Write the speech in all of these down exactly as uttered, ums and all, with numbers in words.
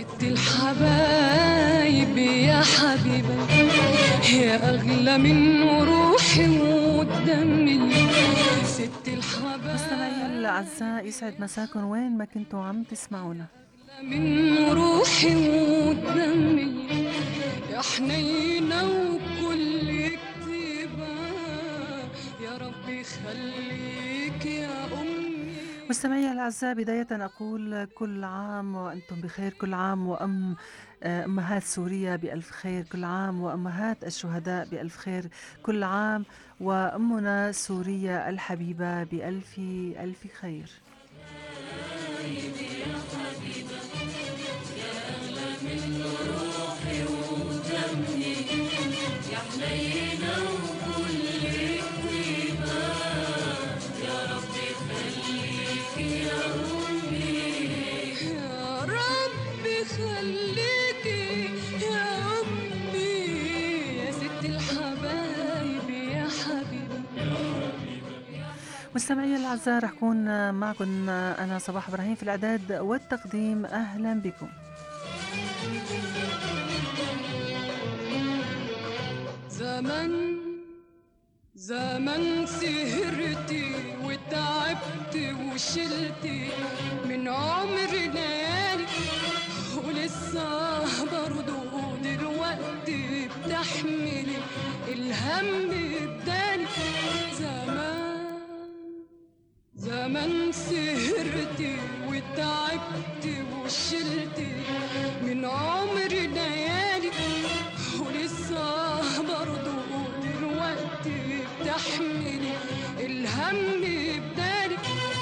ست الحبايب يا حبيبة يا أغلى من روحي ودمي. ست الحبايب مستمعي الأعزاء يسعد مساكن وين ما كنتوا عم تسمعونا. من روحي ودمي يا حنينة وكل كتيبة يا ربي خليك يا أمي. مستمعي الأعزاء بداية أقول كل عام وأنتم بخير، كل عام وأم أمهات سوريا بألف خير، كل عام وأمهات الشهداء بألف خير، كل عام وأمنا سوريا الحبيبة بألف ألف خير. مستمعي الأعزاء رح أكون معكم أنا صباح إبراهيم في الإعداد والتقديم. أهلا بكم. زمن زمن سهرتي وتعبتي وشلتي من عمري ليالي ولسه برضو دلوقتي بتحملي الهم بداني. زمان زمان سهرتي وتعبتي وشلتي من عمري ليالي ولسه برضو دلوقتي بتحملي الهم بداني.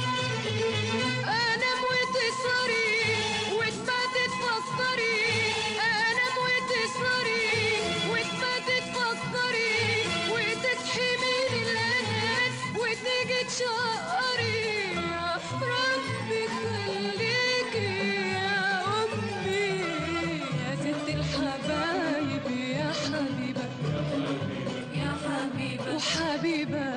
انام وتسهري وتباتي تفكري، انام وتسهري وتباتي تفكري وتصحي من الانام وتيجي تشقري. يا ربي خليكي يا امي يا ست الحبايب يا حبيبه يا حبيبه وحبيبه.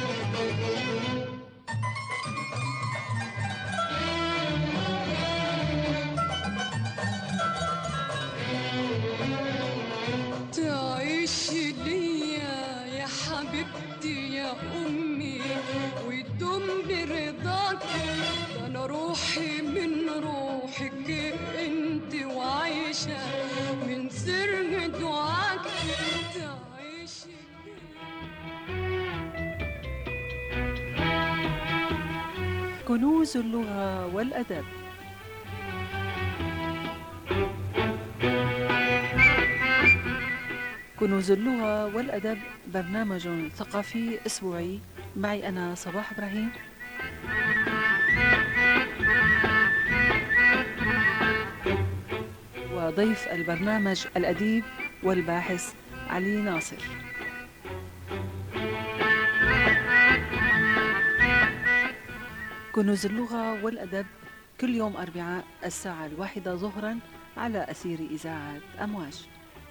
تعيشي ليا يا حبيبتي يا أمي وتدوم برضاك، ده أنا روحي من روحك أنت وعايشة من سر دعاك. تعيشي كنوز اللغة والأدب. كنوز اللغة والأدب برنامج ثقافي أسبوعي معي أنا صباح إبراهيم. وضيف البرنامج الأديب والباحث علي ناصر. كنوز اللغة والأدب كل يوم أربعاء الساعة الواحدة ظهرا على أثير إذاعة أمواج.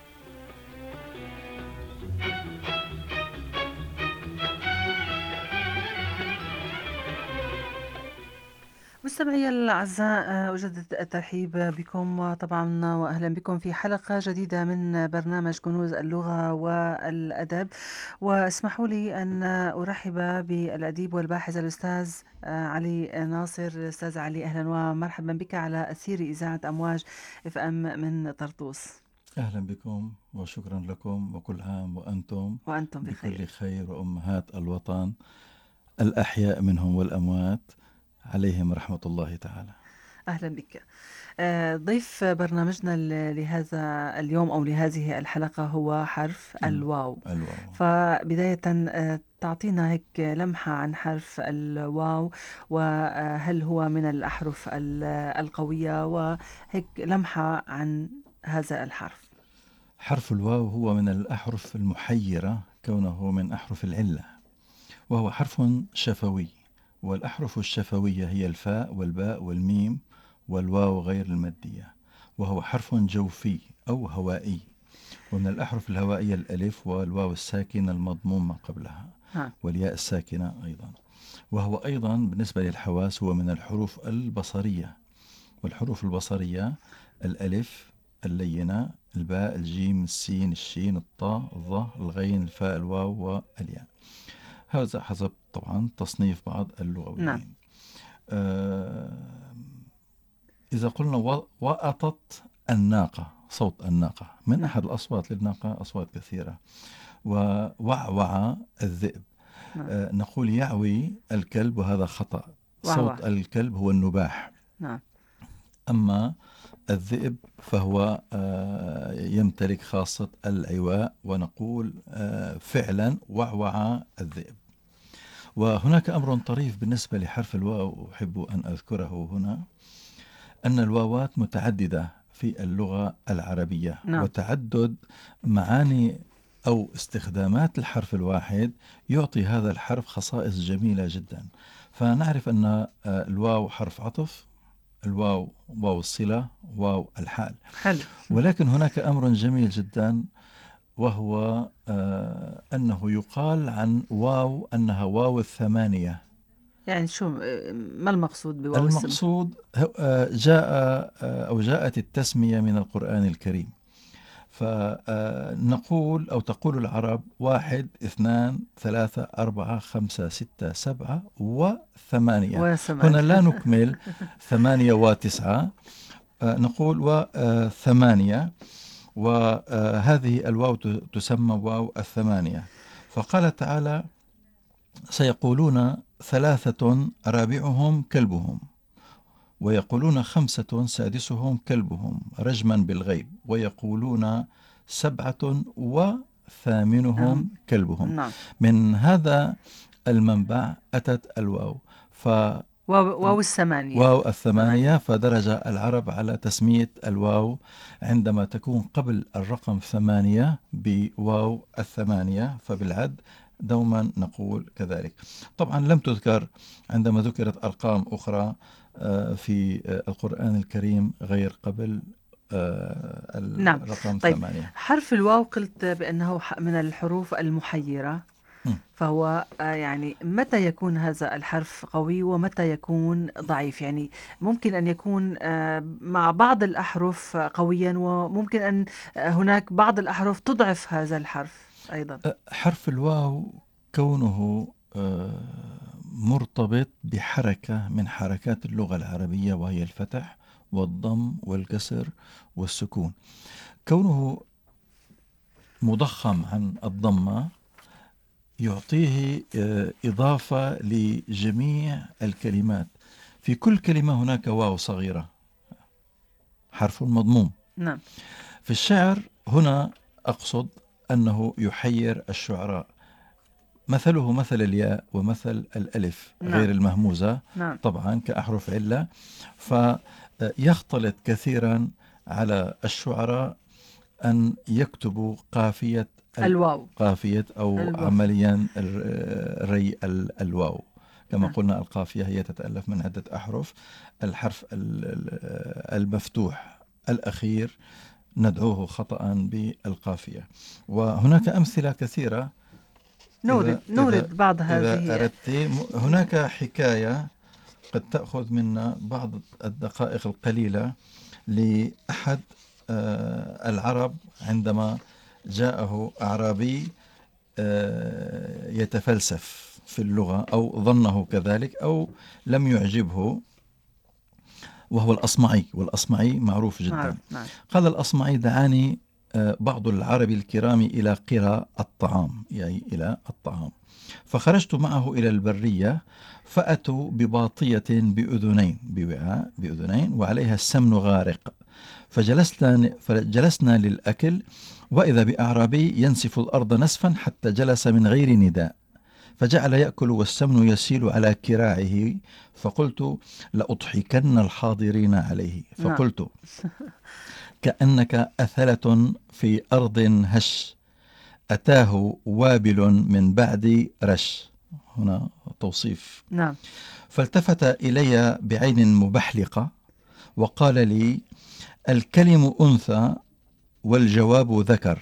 مستمعي الأعزاء أجدد الترحيب بكم طبعا وأهلا بكم في حلقة جديدة من برنامج كنوز اللغة والأدب. واسمحوا لي أن أرحب بالأديب والباحث الأستاذ علي ناصر. أستاذ علي أهلا ومرحبا بك على أثير إذاعة أمواج اف ام من طرطوس. أهلا بكم وشكرا لكم وكل عام وأنتم وأنتم بخير بكل خير وأمهات الوطن الأحياء منهم والأموات عليهم رحمة الله تعالى. أهلا بك. ضيف برنامجنا لهذا اليوم أو لهذه الحلقة هو حرف الواو. الواو. فبداية تعطينا هيك لمحة عن حرف الواو، وهل هو من الأحرف القوية، وهيك لمحة عن هذا الحرف. حرف الواو هو من الأحرف المحيرة كونه من أحرف العلة، وهو حرف شفوي، والأحرف الشفوية هي الفاء والباء والميم والواو غير المادية، وهو حرف جوفي أو هوائي. ومن الأحرف الهوائية الألف والواو الساكنة المضموم ما قبلها ها. والياء الساكنة أيضا. وهو أيضا بالنسبة للحواس هو من الحروف البصرية، والحروف البصرية الألف اللينة، الباء، الجيم، السين، الشين، الطاء، الظاء، الغين، الفاء، الواو والياء. هذا حسب طبعا تصنيف بعض اللغويين. نعم. آه إذا قلنا و- وأطت الناقة، صوت الناقة من نعم. أحد الأصوات للناقة أصوات كثيرة. ووعوع الذئب. نعم. آه نقول يعوي الكلب وهذا خطأ. وعوع. صوت الكلب هو النباح. نعم. أما الذئب فهو آه يمتلك خاصة العواء، ونقول آه فعلا وعوع الذئب. وهناك أمر طريف بالنسبة لحرف الواو أحب أن أذكره هنا، أن الواوات متعددة في اللغة العربية. نعم. وتعدد معاني أو استخدامات الحرف الواحد يعطي هذا الحرف خصائص جميلة جدا. فنعرف أن آه الواو حرف عطف، الواو واو الصلة، واو الحال. حلو. ولكن هناك أمر جميل جدا، وهو آه أنه يقال عن واو أنها واو الثمانية. يعني شو ما المقصود بواو السم؟ المقصود آه جاء آه أو جاءت التسمية من القرآن الكريم. فنقول أو تقول العرب واحد، اثنان، ثلاثة، أربعة، خمسة، ستة، سبعة وثمانية. وسمعني. هنا لا نكمل ثمانية وتسعة، آه نقول وثمانية، وهذه الواو تسمى واو الثمانية. فقال تعالى سيقولون ثلاثة رابعهم كلبهم، ويقولون خمسة سادسهم كلبهم رجما بالغيب، ويقولون سبعة وثامنهم نعم. كلبهم. نعم. من هذا المنبع أتت الواو، ف واو واو الثمانية. واو الثمانية. فدرج العرب على تسمية الواو عندما تكون قبل الرقم ثمانية بواو الثمانية، فبالعد دوما نقول كذلك. طبعا لم تذكر عندما ذكرت أرقام أخرى في القرآن الكريم غير قبل نعم. الرقم طيب. ثمانية. حرف الواو قلت بأنه من الحروف المحيرة، فهو يعني متى يكون هذا الحرف قوي ومتى يكون ضعيف؟ يعني ممكن أن يكون مع بعض الأحرف قويا، وممكن أن هناك بعض الأحرف تضعف هذا الحرف أيضا. حرف الواو كونه مرتبط بحركة من حركات اللغة العربية، وهي الفتح والضم والكسر والسكون. كونه مضخم عن الضمة يعطيه إضافة لجميع الكلمات. في كل كلمة هناك واو صغيرة، حرف مضموم. نعم. في الشعر هنا أقصد أنه يحير الشعراء، مثله مثل الياء ومثل الألف. نعم. غير المهموزة. نعم. طبعا كأحرف علة، فيختلط كثيرا على الشعراء أن يكتبوا قافية الواو، قافية أو الواو. عمليا الري الواو كما قلنا. القافية هي تتألف من عدة أحرف. الحرف المفتوح الأخير ندعوه خطأ بالقافية. وهناك أمثلة كثيرة نورد نورد بعض هذه. إذا أردت هناك حكاية قد تأخذ منا بعض الدقائق القليلة لأحد العرب عندما جاءه أعرابي يتفلسف في اللغة، أو ظنه كذلك أو لم يعجبه، وهو الأصمعي. والأصمعي معروف جدا. نعم. نعم. قال الأصمعي دعاني بعض العرب الكرام إلى قرى الطعام، يعني إلى الطعام. فخرجت معه إلى البرية، فأتوا بباطية بأذنين، بوعاء بأذنين وعليها السمن غارق. فجلسنا فجلسنا للأكل، وإذا بأعرابي ينسف الأرض نسفا حتى جلس من غير نداء، فجعل يأكل والسمن يسيل على كراعه. فقلت لأضحكن الحاضرين عليه. فقلت كأنك أثلة في أرض هش، أتاه وابل من بعد رش. هنا توصيف. نعم. فالتفت إلي بعين مبحلقة وقال لي الكلم أنثى والجواب ذكر،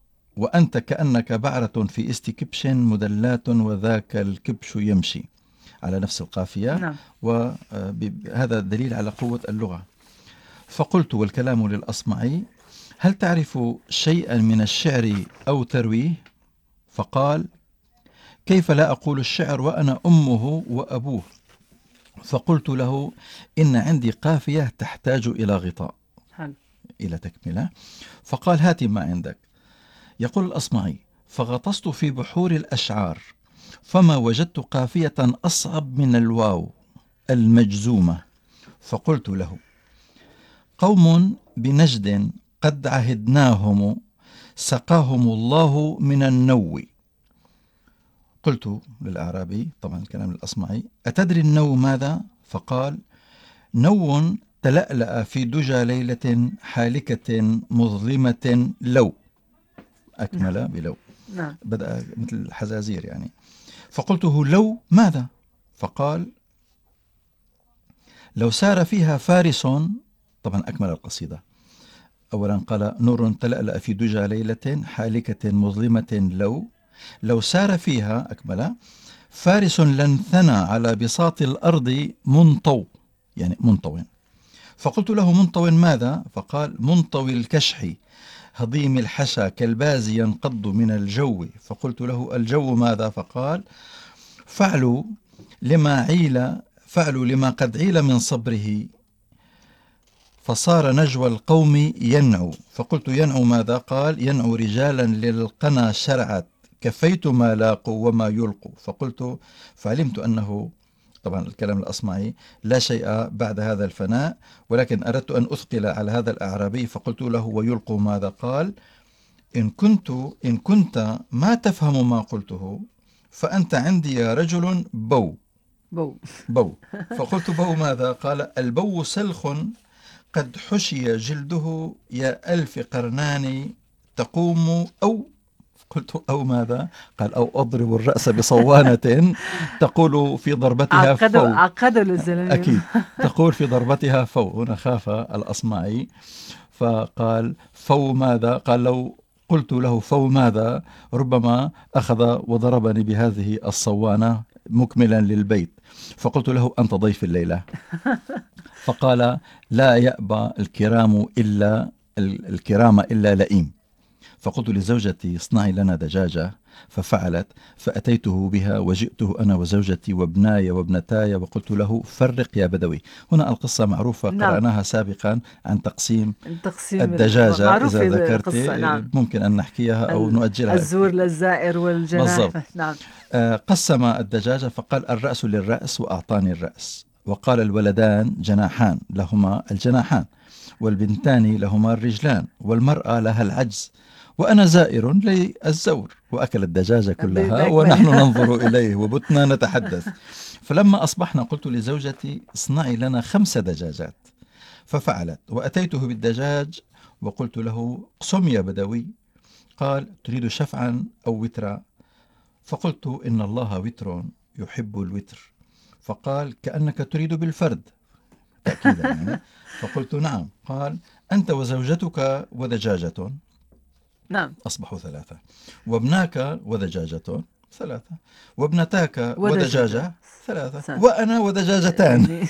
وأنت كأنك بعرة في است كبش مدلات، وذاك الكبش يمشي. على نفس القافية، نعم. وهذا دليل على قوة اللغة. فقلت والكلام للأصمعي: هل تعرف شيئا من الشعر أو ترويه؟ فقال: كيف لا أقول الشعر وأنا أمه وأبوه؟ فقلت له: إن عندي قافية تحتاج إلى غطاء، حلو. إلى تكملة. فقال: هات ما عندك. يقول الأصمعي: فغطست في بحور الأشعار فما وجدت قافية أصعب من الواو المجزومة. فقلت له: قوم بنجد قد عهدناهم سقاهم الله من النو. قلت للأعرابي، طبعا الكلام الأصمعي: أتدري النو ماذا؟ فقال: نو تلألأ في دجى ليلة حالكة مظلمة لو. أكمل بلو، نعم. بدأ مثل الحزازير يعني. فقلته: لو ماذا؟ فقال: لو سار فيها فارس. طبعا أكمل القصيدة. أولا قال: نور تلألأ في دجى ليلة حالكة مظلمة لو لو سار فيها، أكمل، فارس لانثنى على بساط الأرض منطو، يعني منطو. فقلت له: منطو ماذا؟ فقال: منطوي الكشح هضيم الحشا كالباز ينقض من الجو. فقلت له: الجو ماذا؟ فقال: فعلوا لما عيل فعلوا لما قد عيل من صبره فصار نجوى القوم ينعو. فقلت: ينعو ماذا؟ قال: ينعو رجالا للقنا شرعت كفيت ما لاقوا وما يلقوا. فقلت فعلمت أنه طبعا الكلام الأصمعي لا شيء بعد هذا الفناء، ولكن أردت أن أثقل على هذا الأعرابي. فقلت له: ويلقوا ماذا؟ قال: إن كنت إن كنت ما تفهم ما قلته فأنت عندي يا رجل بو بو. بو. فقلت: بو ماذا؟ قال: البو سلخ قد حشي جلده يا ألف قرنان تقوم أو. قلت: أو ماذا؟ قال: أو أضرب الرأس بصوانة تقول في ضربتها عقدوا فو. عقدوا للزلمة. أكيد تقول في ضربتها فو. هنا خاف الأصمعي فقال: فو ماذا؟ قال: لو قلت له فو ماذا ربما أخذ وضربني بهذه الصوانة مكملا للبيت. فقلت له: أنت ضيف الليلة. فقال: لا يأبى الكرام إلا الكرام إلا لئيم. فقلت لزوجتي: اصنعي لنا دجاجة. ففعلت، فأتيته بها وجئته أنا وزوجتي وابناي وابنتاي وقلت له: فرق يا بدوي. هنا القصة معروفة، نعم. قرأناها سابقا عن تقسيم تقسيم الدجاجة. معروفة إذا ذكرت القصة. نعم. ممكن أن نحكيها أو نؤجلها. الزور للزائر والجناح. بالضبط. نعم. آه قسم الدجاجة فقال: الرأس للرأس وأعطاني الرأس. وقال: الولدان جناحان لهما الجناحان، والبنتان لهما الرجلان، والمرأة لها العجز، وأنا زائر لي الزور. وأكل الدجاجة كلها ونحن ننظر إليه وبتنا نتحدث. فلما أصبحنا قلت لزوجتي: اصنعي لنا خمس دجاجات. ففعلت، وأتيته بالدجاج وقلت له: اقسم يا بدوي. قال: تريد شفعا أو وترا؟ فقلت: إن الله وتر يحب الوتر. فقال: كأنك تريد بالفرد تأكيدا يعني. فقلت: نعم. قال: أنت وزوجتك ودجاجة. نعم. أصبحوا ثلاثة. وابناك ودجاجة ثلاثة. وابنتاك ودجاجة ودجاجة ثلاثة. سنة. وأنا ودجاجتان. يعني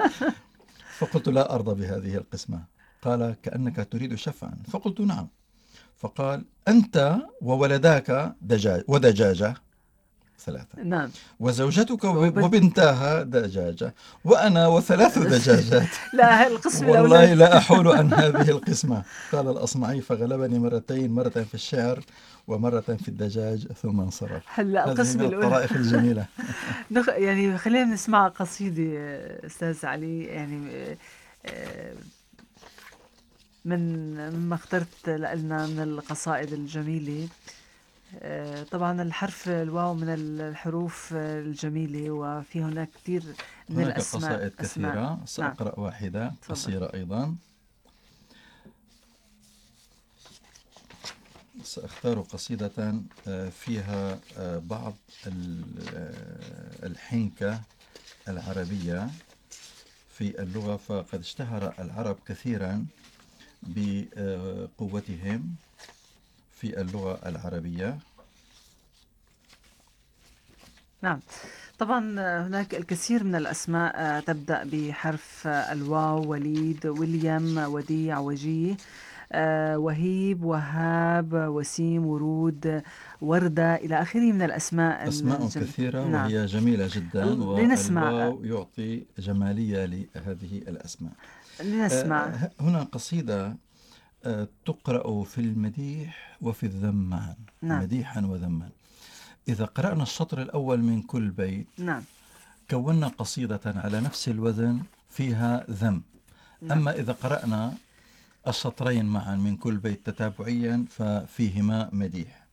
فقلت: لا أرضى بهذه القسمة. قال: كأنك تريد شفعا. فقلت: نعم. فقال: أنت وولداك دجاج ودجاجة ثلاثة. نعم. وزوجتك وبنت- وبنتها دجاجة، وأنا وثلاث دجاجات. لا، القسم والله الأولاني. لا أحول عن هذه القسمة. قال الأصمعي: فغلبني مرتين، مرة في الشعر ومرة في الدجاج، ثم انصرف. هلا هذه القسم من الأولى. الطرائف الجميلة. نخ... يعني خلينا نسمع قصيدة أستاذ علي، يعني آه، من مما اخترت لنا من القصائد الجميلة. آه، طبعا الحرف الواو من الحروف الجميلة، وفي هناك كثير من هناك الأسماء. قصائد أسماء. كثيرة، نعم. سأقرأ واحدة تفضل. قصيرة أيضا. سأختار قصيدة فيها بعض الحنكة العربية في اللغة، فقد اشتهر العرب كثيرا بقوتهم في اللغة العربية. نعم. طبعا هناك الكثير من الأسماء آه، تبدأ بحرف آه، الواو: وليد، ويليام، وديع، وجيه، آه، وهيب، وهاب، وسيم، ورود، وردة، إلى آخره من الأسماء أسماء الجميلة. كثيرة نعم. وهي جميلة جدا، لنسمع والواو يعطي جمالية لهذه الأسماء. لنسمع آه، هنا قصيدة آه، تقرأ في المديح وفي الذم معا، نعم. مديحا وذما. إذا قرأنا الشطر الأول من كل بيت نعم. كونا قصيدة على نفس الوزن فيها ذم. نعم. أما إذا قرأنا الشطرين معا من كل بيت تتابعيا ففيهما مديح.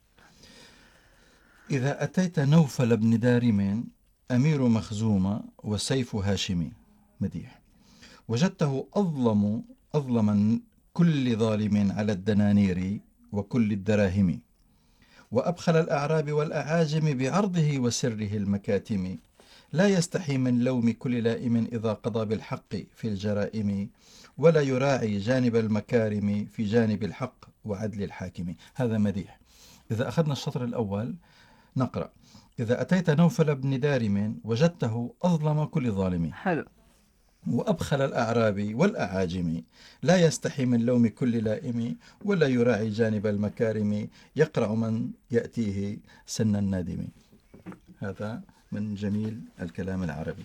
إذا أتيت نوفل بن دارم أمير مخزومة وسيف هاشمي، مديح. وجدته أظلم أظلم كل ظالم على الدنانير وكل الدراهم، وأبخل الأعراب والأعاجم بعرضه وسره المكاتم، لا يستحي من لوم كل لائم إذا قضى بالحق في الجرائم، ولا يراعي جانب المكارم في جانب الحق وعدل الحاكم. هذا مديح. إذا أخذنا الشطر الأول نقرأ: إذا أتيت نوفل بن دارم وجدته أظلم كل ظالم، حلو. وأبخل الأعراب والأعاجم، لا يستحي من لوم كل لائم، ولا يراعي جانب المكارم، يقرأ من يأتيه سن النادم. هذا من جميل الكلام العربي.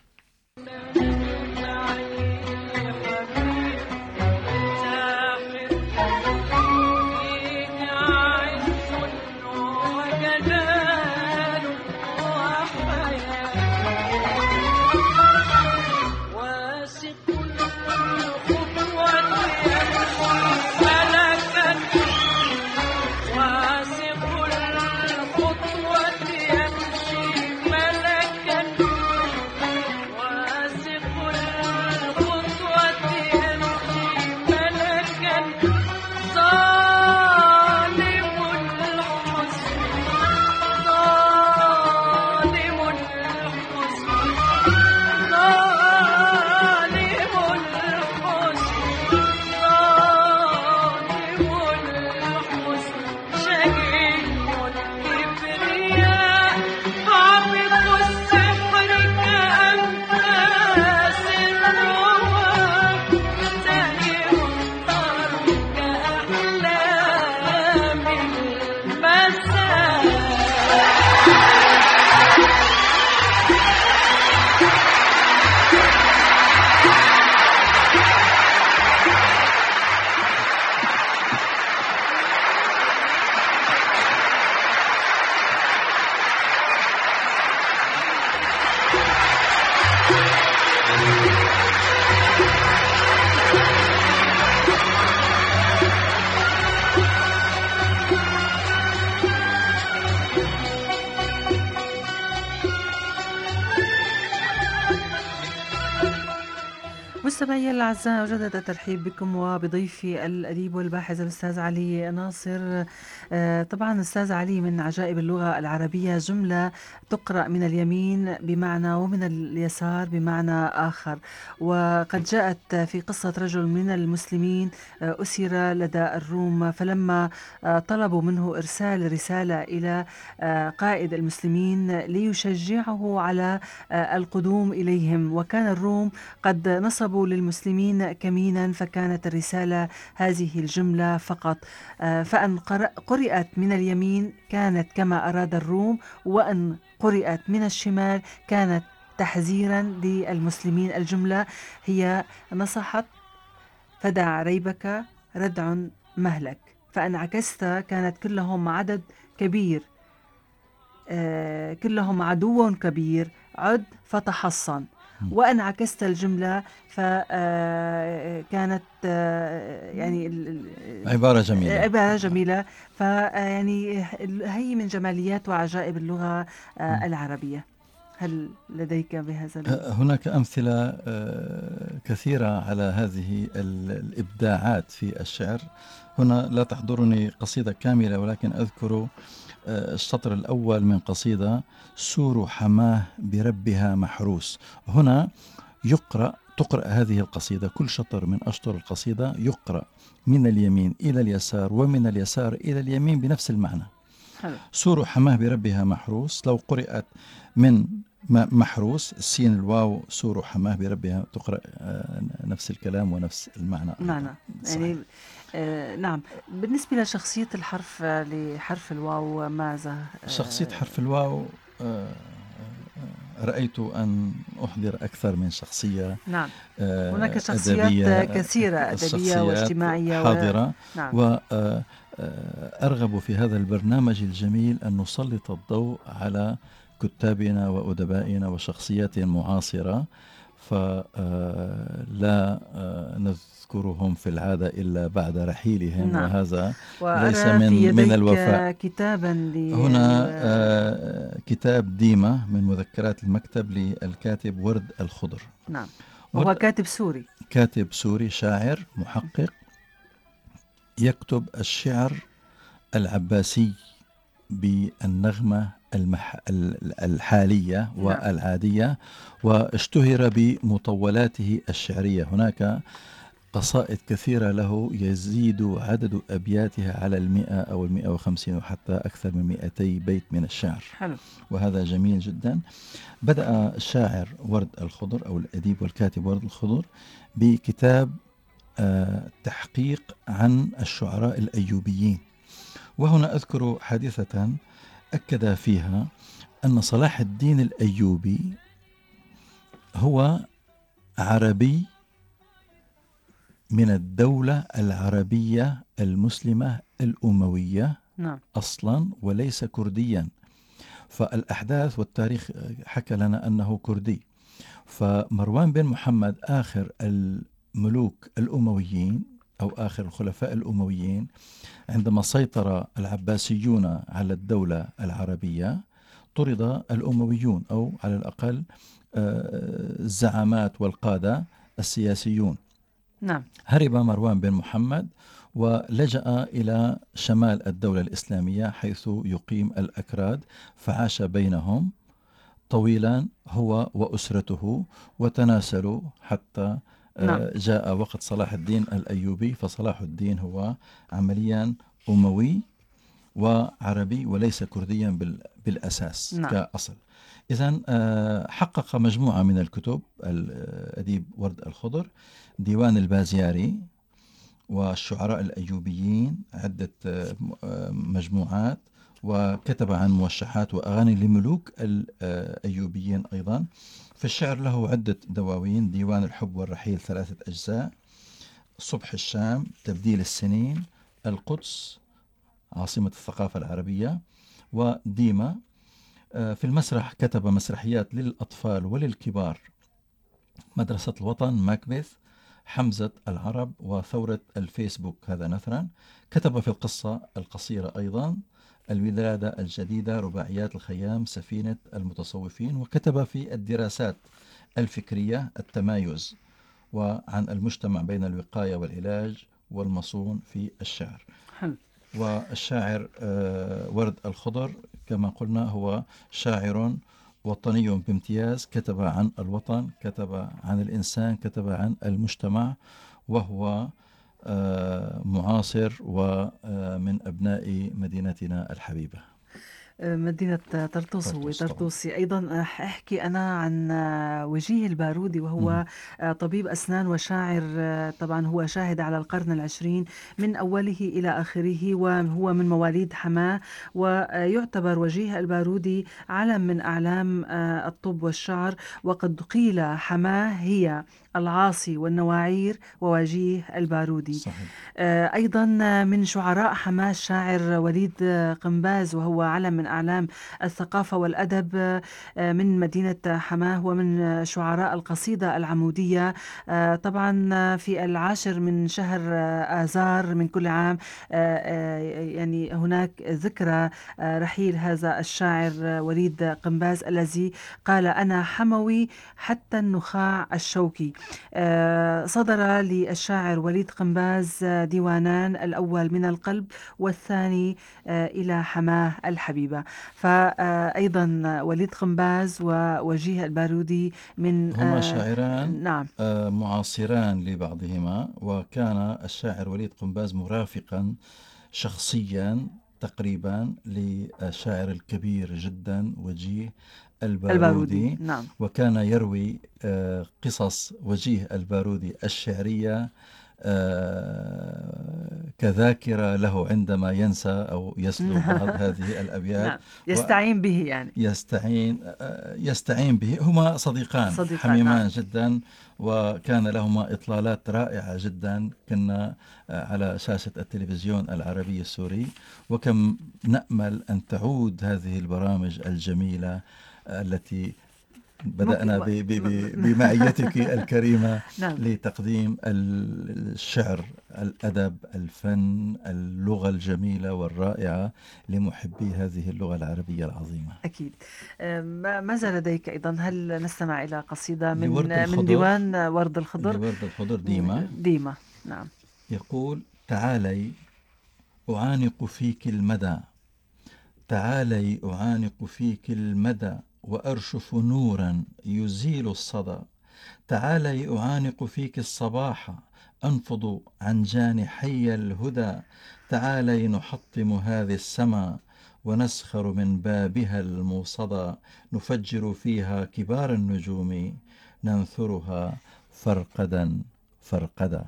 مستمعي الأعزاء، أجدد الترحيب بكم وبضيفي الأديب والباحث الأستاذ علي ناصر. آه، طبعا أستاذ علي، من عجائب اللغة العربية جملة تقرأ من اليمين بمعنى ومن اليسار بمعنى آخر، وقد جاءت في قصة رجل من المسلمين آه، أسر لدى الروم، فلما آه، طلبوا منه إرسال رسالة إلى آه، قائد المسلمين ليشجعه على آه، القدوم إليهم، وكان الروم قد نصبوا للمسلمين كمينا، فكانت الرسالة هذه الجملة فقط. آه، فأن قرأت من اليمين كانت كما أراد الروم، وأن قرأت من الشمال كانت تحذيرا للمسلمين. الجملة هي: نصحت فدع ريبك ردع مهلك. فأن عكست كانت كلهم عدد كبير، آه، كلهم عدو كبير، عد فتحصن. وأن عكست الجملة فكانت يعني عبارة جميلة عبارة جميلة. فيعني هي من جماليات وعجائب اللغة العربية. هل لديك بهذا اللغة؟ هناك أمثلة كثيرة على هذه الإبداعات في الشعر. هنا لا تحضرني قصيدة كاملة، ولكن أذكر السطر الأول من قصيدة: سور حماه بربها محروس. هنا يقرأ تقرأ هذه القصيدة، كل شطر من أشطر القصيدة يقرأ من اليمين إلى اليسار ومن اليسار إلى اليمين بنفس المعنى. حلو. سور حماه بربها محروس لو قرأت من محروس السين الواو سور حماه بربها تقرأ نفس الكلام ونفس المعنى أيضا. معنى يعني آه نعم. بالنسبة لشخصية الحرف آه لحرف الواو ماذا؟ آه شخصية حرف الواو آه رأيت أن أحضر أكثر من شخصية. نعم. آه هناك شخصيات أدبية كثيرة أدبية واجتماعية حاضرة و... نعم. وأرغب في هذا البرنامج الجميل أن نسلط الضوء على كتابنا وأدبائنا وشخصيات معاصرة، فلا نذكرهم في العادة إلا بعد رحيلهم. نعم. وهذا وأرى ليس من, في من الوفاء. كتابا ل... هنا آه كتاب ديمة من مذكرات المكتب للكاتب ورد الخضر. نعم. وهو كاتب سوري. كاتب سوري شاعر محقق يكتب الشعر العباسي بالنغمة المح... الحالية والعادية، واشتهر بمطولاته الشعرية. هناك قصائد كثيرة له يزيد عدد أبياتها على المئة أو المئة وخمسين وحتى أكثر من مئتي بيت من الشعر. حلو. وهذا جميل جدا. بدأ الشاعر ورد الخضر أو الأديب والكاتب ورد الخضر بكتاب آه تحقيق عن الشعراء الأيوبيين، وهنا أذكر حادثة أكد فيها أن صلاح الدين الأيوبي هو عربي من الدولة العربية المسلمة الأموية. نعم. أصلا وليس كرديا، فالأحداث والتاريخ حكى لنا أنه كردي. فمروان بن محمد آخر الملوك الأمويين أو آخر الخلفاء الأمويين عندما سيطر العباسيون على الدولة العربية طرد الأمويون أو على الأقل الزعامات والقادة السياسيون. نعم. هرب مروان بن محمد ولجأ إلى شمال الدولة الإسلامية حيث يقيم الأكراد، فعاش بينهم طويلا هو وأسرته وتناسلوا حتى نعم. جاء وقت صلاح الدين الأيوبي. فصلاح الدين هو عمليا أموي وعربي وليس كرديا بالأساس نعم. كأصل. إذن حقق مجموعة من الكتب الأديب ورد الخضر، ديوان البازياري والشعراء الأيوبيين، عدة مجموعات، وكتب عن موشحات وأغاني لملوك الأيوبيين أيضا. في الشعر له عدة دواوين: ديوان الحب والرحيل ثلاثة أجزاء، صبح الشام، تبديل السنين، القدس عاصمة الثقافة العربية، وديمة. في المسرح كتب مسرحيات للأطفال وللكبار: مدرسة الوطن، ماكبث، حمزة العرب، وثورة الفيسبوك هذا نثرا. كتب في القصة القصيرة أيضا: الولادة الجديدة، رباعيات الخيام، سفينة المتصوفين. وكتب في الدراسات الفكرية: التمايز، وعن المجتمع بين الوقاية والعلاج، والمصون في الشعر. حلو. والشاعر ورد الخضر كما قلنا هو شاعر وطني بامتياز، كتب عن الوطن، كتب عن الإنسان، كتب عن المجتمع، وهو معاصر ومن أبناء مدينتنا الحبيبة مدينة طرطوس. هو طرطوسي أيضا. أحكي أنا عن وجيه البارودي، وهو م. طبيب أسنان وشاعر. طبعا هو شاهد على القرن العشرين من أوله إلى آخره، وهو من مواليد حماة، ويعتبر وجيه البارودي علم من أعلام الطب والشعر. وقد قيل حماة هي العاصي والنواعير ووجيه البارودي. صحيح. أيضا من شعراء حماة الشاعر وليد قنباز، وهو علم من أعلام الثقافة والأدب من مدينة حماة، ومن شعراء القصيدة العمودية. طبعا في العاشر من شهر آذار من كل عام يعني هناك ذكرى رحيل هذا الشاعر وليد قنباز الذي قال: أنا حموي حتى النخاع الشوكي. صدر للشاعر وليد قنباز ديوانان، الأول من القلب والثاني إلى حماه الحبيبة. فأيضا وليد قنباز ووجيه البارودي من هما شاعران نعم. معاصران لبعضهما، وكان الشاعر وليد قنباز مرافقا شخصيا تقريبا للشاعر الكبير جدا وجيه البارودي. البارودي، نعم. وكان يروي آه، قصص وجيه البارودي الشعرية آه، كذاكرة له عندما ينسى أو يسلو بعض هذه الأبيات. نعم، يستعين به يعني. يستعين آه، يستعين به. هما صديقان صديقان، حميمان نعم. جدا، وكان لهما إطلالات رائعة جدا. كنا آه، على شاشة التلفزيون العربي السوري، وكم نأمل أن تعود هذه البرامج الجميلة آه، التي بدأنا ب- ممكن ب- م- ب- م- بمعيتك الكريمة نعم. لتقديم ال- الشعر، الأدب، الفن، اللغة الجميلة والرائعة لمحبي هذه اللغة العربية العظيمة. أكيد. آه، ما- ماذا لديك أيضا؟ هل نستمع إلى قصيدة من لورد من الخضر. ديوان ورد الخضر؟ لورد الخضر ديما ديما، نعم. يقول: تعالي أعانق فيك المدى، تعالي أعانق فيك المدى، وأرشف نورا يزيل الصدى. تعالي أعانق فيك الصباح، أنفض عن جانحي الهدى. تعالي نحطم هذه السما، ونسخر من بابها الموصدى. نفجر فيها كبار النجوم، ننثرها فرقدا فرقدا.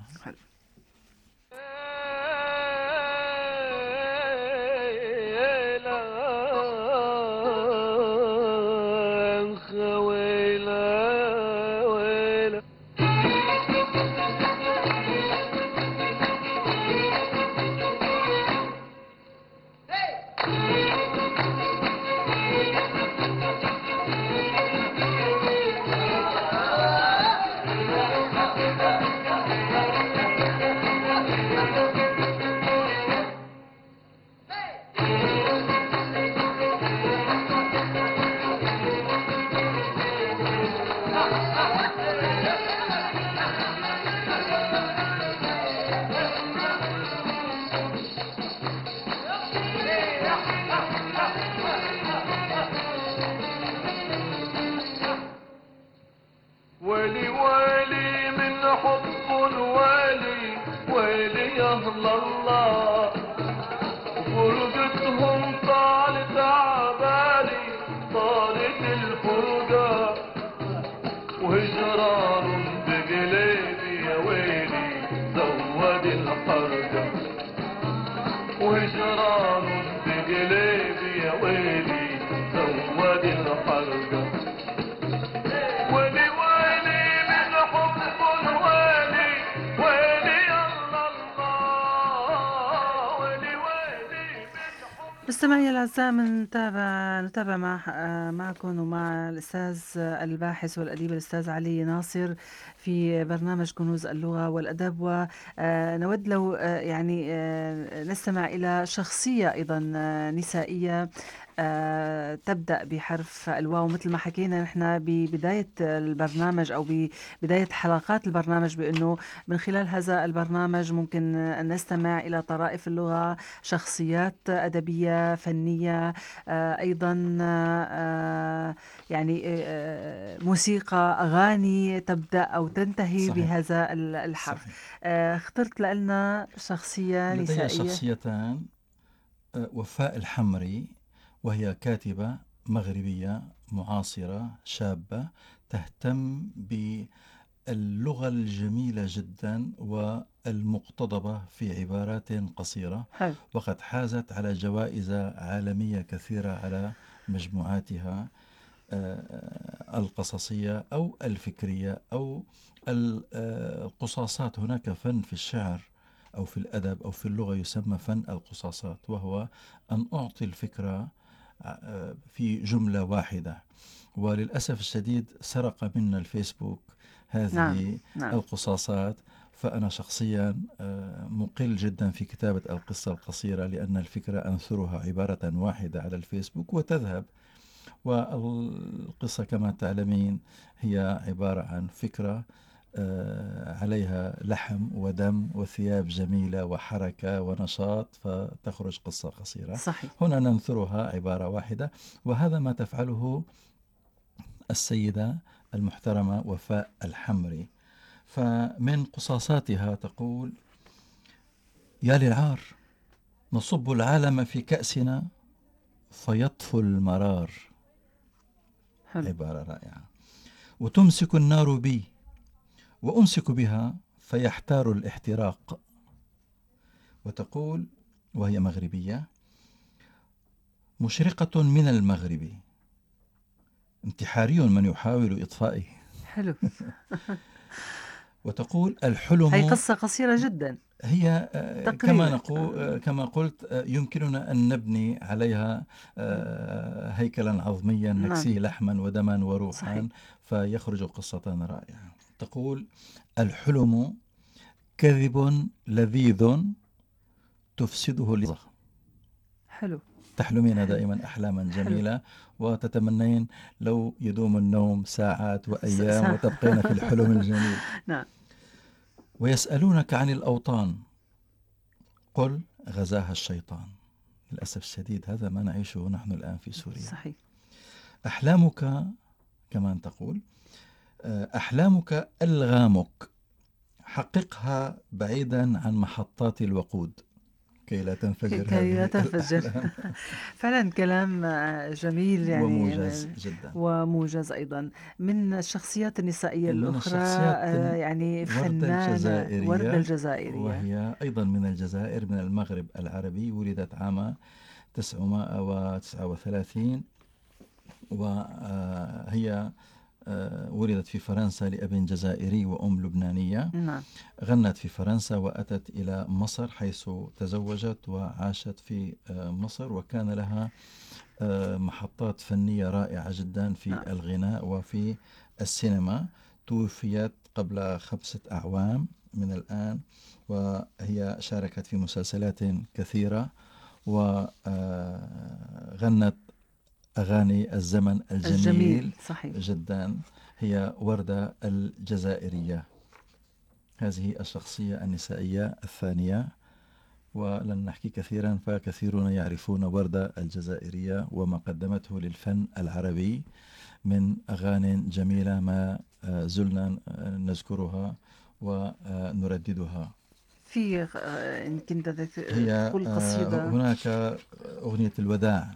ويلي ويلي من حب ويلي ويلي يا الله، فرقتهم طالت عبالي طالت الفرقة، وهجران بقلبي يا ويلي زود الحرقة، وهجران بقلبي يا ويلي زود الحرقة. ويلي ويلي من حب ويلي ويلي يا الله، ويلي ويلي من حب. مستمعي الأعزاء، نتابع نتابع مع معكم ومع الأستاذ الباحث والأديب الأستاذ علي ناصر في برنامج كنوز اللغة والأدب، ونود لو يعني نستمع إلى شخصية أيضا نسائية آه، تبدأ بحرف الواو، مثل ما حكينا نحن ببداية البرنامج أو ببداية حلقات البرنامج، بأنه من خلال هذا البرنامج ممكن أن نستمع إلى طرائف اللغة، شخصيات أدبية فنية، آه، أيضا آه، يعني آه، موسيقى، أغاني تبدأ أو تنتهي صحيح. بهذا الحرف. صحيح. آه، اخترت لنا شخصية لدي نسائية. شخصيتان: آه، وفاء الحمري، وهي كاتبة مغربية معاصرة شابة تهتم باللغة الجميلة جدا والمقتضبة في عبارات قصيرة، حلو. وقد حازت على جوائز عالمية كثيرة على مجموعاتها آه، القصصية أو الفكرية أو ال- آه، القصاصات. هناك فن في الشعر أو في الأدب أو في اللغة يسمى فن القصاصات، وهو أن أعطي الفكرة آه، في جملة واحدة. وللأسف الشديد سرق منا الفيسبوك هذه نعم. نعم. القصاصات، فأنا شخصيا آه، مقل جدا في كتابة القصة القصيرة، لأن الفكرة أنثرها عبارة واحدة على الفيسبوك وتذهب. والقصة كما تعلمين هي عبارة عن فكرة آه، عليها لحم ودم وثياب جميلة وحركة ونشاط، فتخرج قصة قصيرة. صحيح. هنا ننثرها عبارة واحدة، وهذا ما تفعله السيدة المحترمة وفاء الحمري. فمن قصاصاتها تقول: يا للعار نصب العالم في كأسنا فيطفو المرار. حلو. عبارة رائعة. وتمسك النار بي وأمسك بها فيحتار الاحتراق. وتقول وهي مغربية: مشرقة من المغرب، انتحاري من يحاول إطفائه. حلو. وتقول: هي الحلم قصة قصيرة جدا هي آه، كما تقريبا. نقول آه، كما قلت آه، يمكننا أن نبني عليها آه، هيكلا عظميا نعم. نكسيه لحما ودما صحيح. وروحا فيخرج قصة رائعة. تقول: الحلم كذب لذيذ تفسده اللحظة. حلو. تحلمين حلو. دائما أحلاما حلو. جميلة وتتمنين لو يدوم النوم ساعات س- وأيام سا- وتبقين في الحلم الجميل. نعم. ويسألونك عن الأوطان قل غزاها الشيطان. للأسف الشديد هذا ما نعيشه نحن الآن في سوريا. صحيح. أحلامك كمان تقول: آه، أحلامك ألغامك، حققها بعيدا عن محطات الوقود كي لا تنفجر كي لا هذه تنفجر. الأحلام. فعلا كلام آه، جميل يعني وموجز آه، جدا. وموجز أيضا. من الشخصيات النسائية من الأخرى الشخصيات آه، يعني وردة فنانة الجزائرية، وردة الجزائرية. وهي أيضا من الجزائر من المغرب العربي. ولدت عام تسعمائة وتسعة وثلاثين وهي ولدت في فرنسا لأب جزائري وأم لبنانية. نعم. غنت في فرنسا وأتت إلى مصر حيث تزوجت وعاشت في آه، مصر، وكان لها آه، محطات فنية رائعة جدا في نعم. الغناء وفي السينما. توفيت قبل خمسة أعوام من الآن، وهي شاركت في مسلسلات كثيرة وغنت أغاني الزمن الجميل, الجميل. صحيح. جدا. هي وردة الجزائرية. هذه الشخصية النسائية الثانية، ولن نحكي كثيرا فكثيرون يعرفون وردة الجزائرية وما قدمته للفن العربي من أغاني جميلة ما زلنا نذكرها ونرددها. في آه، إن كنت تذك- هي تقول آه، قصيدة. هناك أغنية الوداع،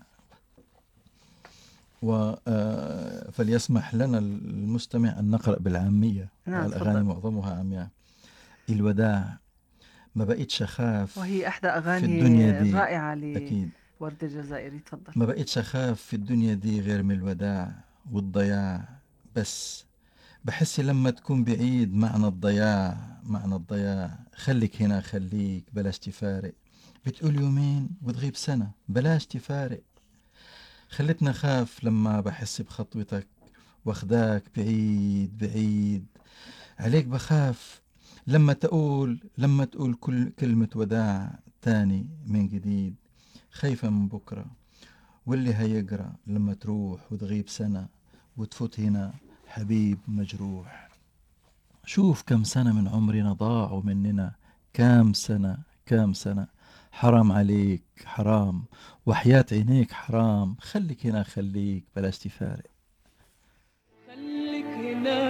و آه، فليسمح لنا المستمع أن نقرأ بالعامية. نعم، الأغاني تفضل. معظمها عامية. الوداع: ما بقيتش أخاف وهي إحدى في أغاني الدنيا دي، رائعة أكيد لورد الجزائري. تفضل. ما بقيتش أخاف في الدنيا دي غير من الوداع والضياع. بس بحس لما تكون بعيد معنى الضياع، معنى الضياع. خليك هنا، خليك، بلاش تفارق. بتقول يومين وتغيب سنة، بلاش تفارق. خلتنا خاف لما بحس بخطوتك واخداك بعيد بعيد. عليك بخاف لما تقول لما تقول كل كلمة وداع تاني من جديد. خايفة من بكرة واللي هيجرى لما تروح وتغيب سنة وتفوت هنا حبيب مجروح. شوف كم سنة من عمرنا ضاعوا مننا، كام سنة كام سنة. حرام عليك حرام، وحياة عينيك حرام. خليك هنا، خليك، بلاش تفارق. خليك هنا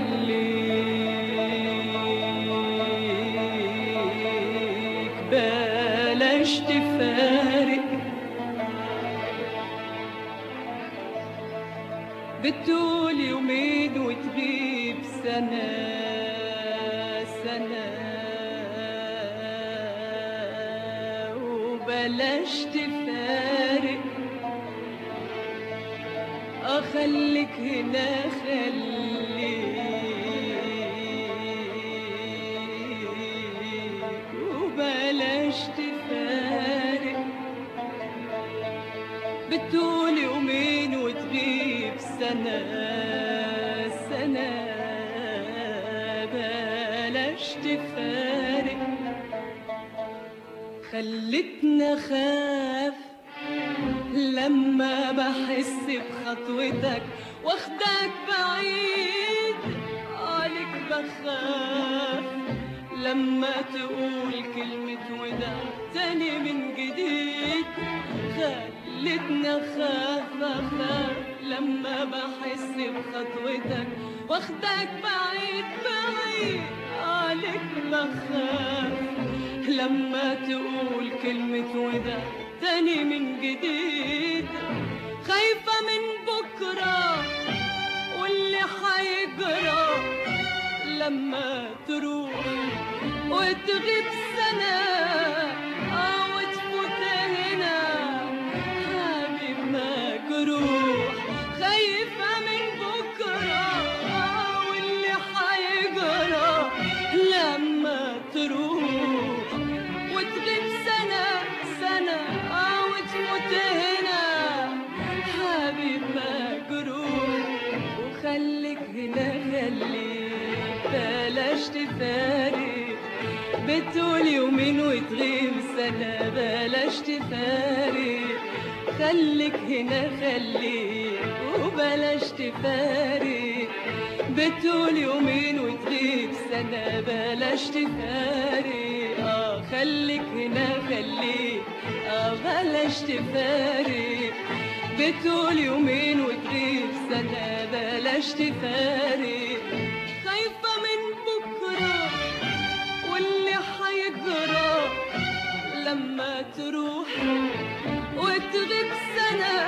خليك بلاش تفارق. بتقول يومين وتغيب سنة سنة وبلاش تفارق. أخليك هنا خليك وبلاش تفارق. بتقول يومين وتغيب سنة سنة بلاش تفارق. خلتنا خاف لما بحس بخطوتك واخدك بعيد. عليك بخاف لما تقول كلمة وداع تاني من جديد. خلتنا خاف أخاف لما بحس بخطوتك واخدك بعيد بعيد. عليك بخاف لما تقول كلمة وداع تاني من جديد، خايفة من بكرة واللي حيجرى لما تروح وتغيب سنة أو تفوت هنا حبيب مجروح. خايفة من بكرة واللي حيجرى لما تروح وتغيب سنة سنة أو تفوت هنا حبيب مجروح. وخليك هنا خليك بلاش تفارق، بتقول يومين وتغيب سنة بلاش تفارق. خليك هنا خليك وبلاش تفارق، بتقول يومين وتغيب سنة بلاش تفارق. اه خليك هنا خليك اه بلاش تفارق، بتقول يومين وتغيب سنة بلاش تفارق. خايفة من بكرة واللي حيجرى لما تروح وتغيب سنة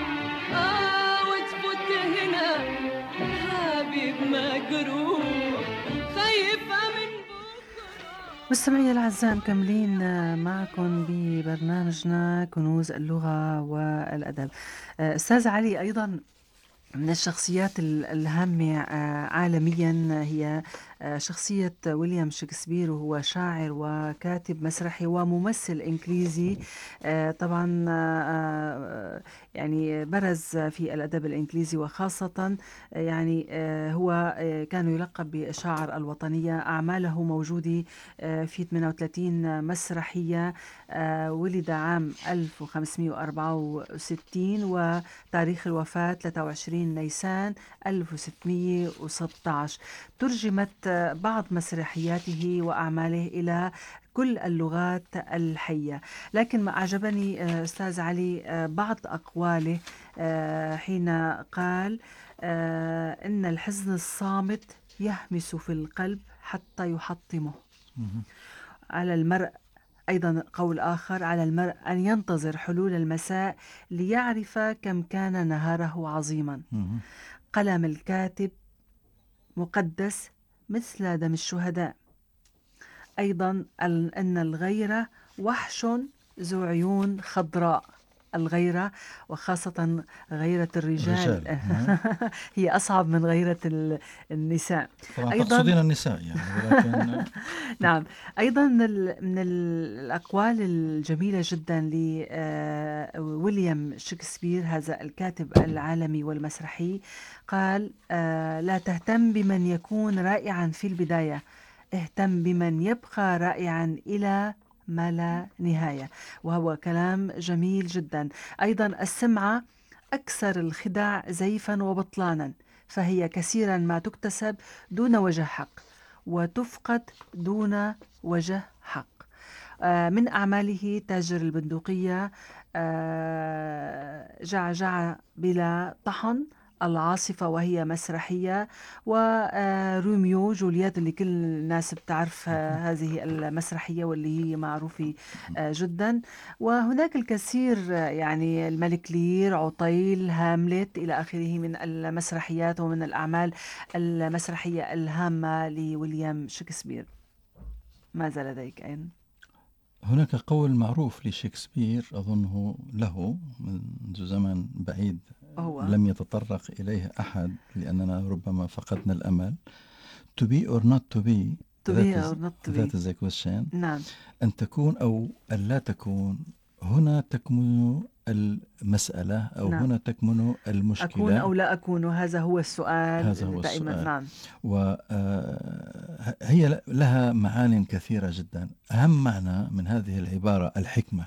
آه وتفوت هنا حبيب مجروح. خايفة من بكرة. مستمعي الأعزاء، مكملين معكم ببرنامجنا كنوز اللغة والأدب. أستاذ علي، أيضا من الشخصيات ال- الهامة آه، عالميا هي آه، شخصية ويليام شكسبير، وهو شاعر وكاتب مسرحي وممثل إنجليزي. آه، طبعا آه، آه، يعني برز في الأدب الإنجليزي، وخاصة آه، يعني آه، هو آه، كان يلقب بالشاعر الوطنية. أعماله موجودة آه، في ثمانية وثلاثين مسرحية. آه، ولد عام ألف وخمسمائة وأربعة وستين وتاريخ الوفاة ثلاثة وعشرين نيسان ألف وستمائة وستة عشر. ترجمت آه، بعض مسرحياته وأعماله إلى كل اللغات الحية. لكن ما أعجبني آه، أستاذ علي آه، بعض أقواله آه، حين قال آه، إن الحزن الصامت يهمس في القلب حتى يحطمه. مهم. على المرء أيضا قول آخر: على المرء أن ينتظر حلول المساء ليعرف كم كان نهاره عظيما. مهم. قلم الكاتب مقدس مثل دم الشهداء. أيضا ال- أن الغيرة وحش ذو عيون خضراء. الغيرة، وخاصة غيرة الرجال، الرجال. نعم. هي أصعب من غيرة ال- النساء. طبعا أيضاً- تقصدين النساء يعني، ولكن نعم. أيضا من, ال- من ال- الأقوال الجميلة جدا لويليام شكسبير، هذا الكاتب العالمي والمسرحي، قال: آه، لا تهتم بمن يكون رائعا في البداية، اهتم بمن يبقى رائعا إلى ما لا نهاية. وهو كلام جميل جدا. أيضا السمعة أكثر الخدع زيفا وبطلانا، فهي كثيرا ما تكتسب دون وجه حق وتفقد دون وجه حق. آه، من أعماله تاجر البندقية، آه، جعجع بلا طحن، العاصفة وهي مسرحية، وروميو جولييت اللي كل الناس بتعرف آه، هذه المسرحية واللي هي معروفة آه، جدا. وهناك الكثير آه، يعني الملك لير، عطيل، هاملت إلى آخره من المسرحيات ومن الأعمال المسرحية الهامة لويليام شكسبير. ماذا لديك أين؟ هناك قول معروف لشكسبير أظنه له منذ زمن بعيد هو لم يتطرق إليه أحد، لأننا ربما فقدنا الأمل. To be or not to be, to that be is, or not to that be. is the question. نعم. أن تكون أو أن لا تكون، هنا تكمن المسألة أو نعم. هنا تكمن المشكلة. أكون أو لا أكون، هذا هو السؤال هذا هو دائما. السؤال. نعم. وهي لها معان كثيرة جدا. أهم معنى من هذه العبارة الحكمة: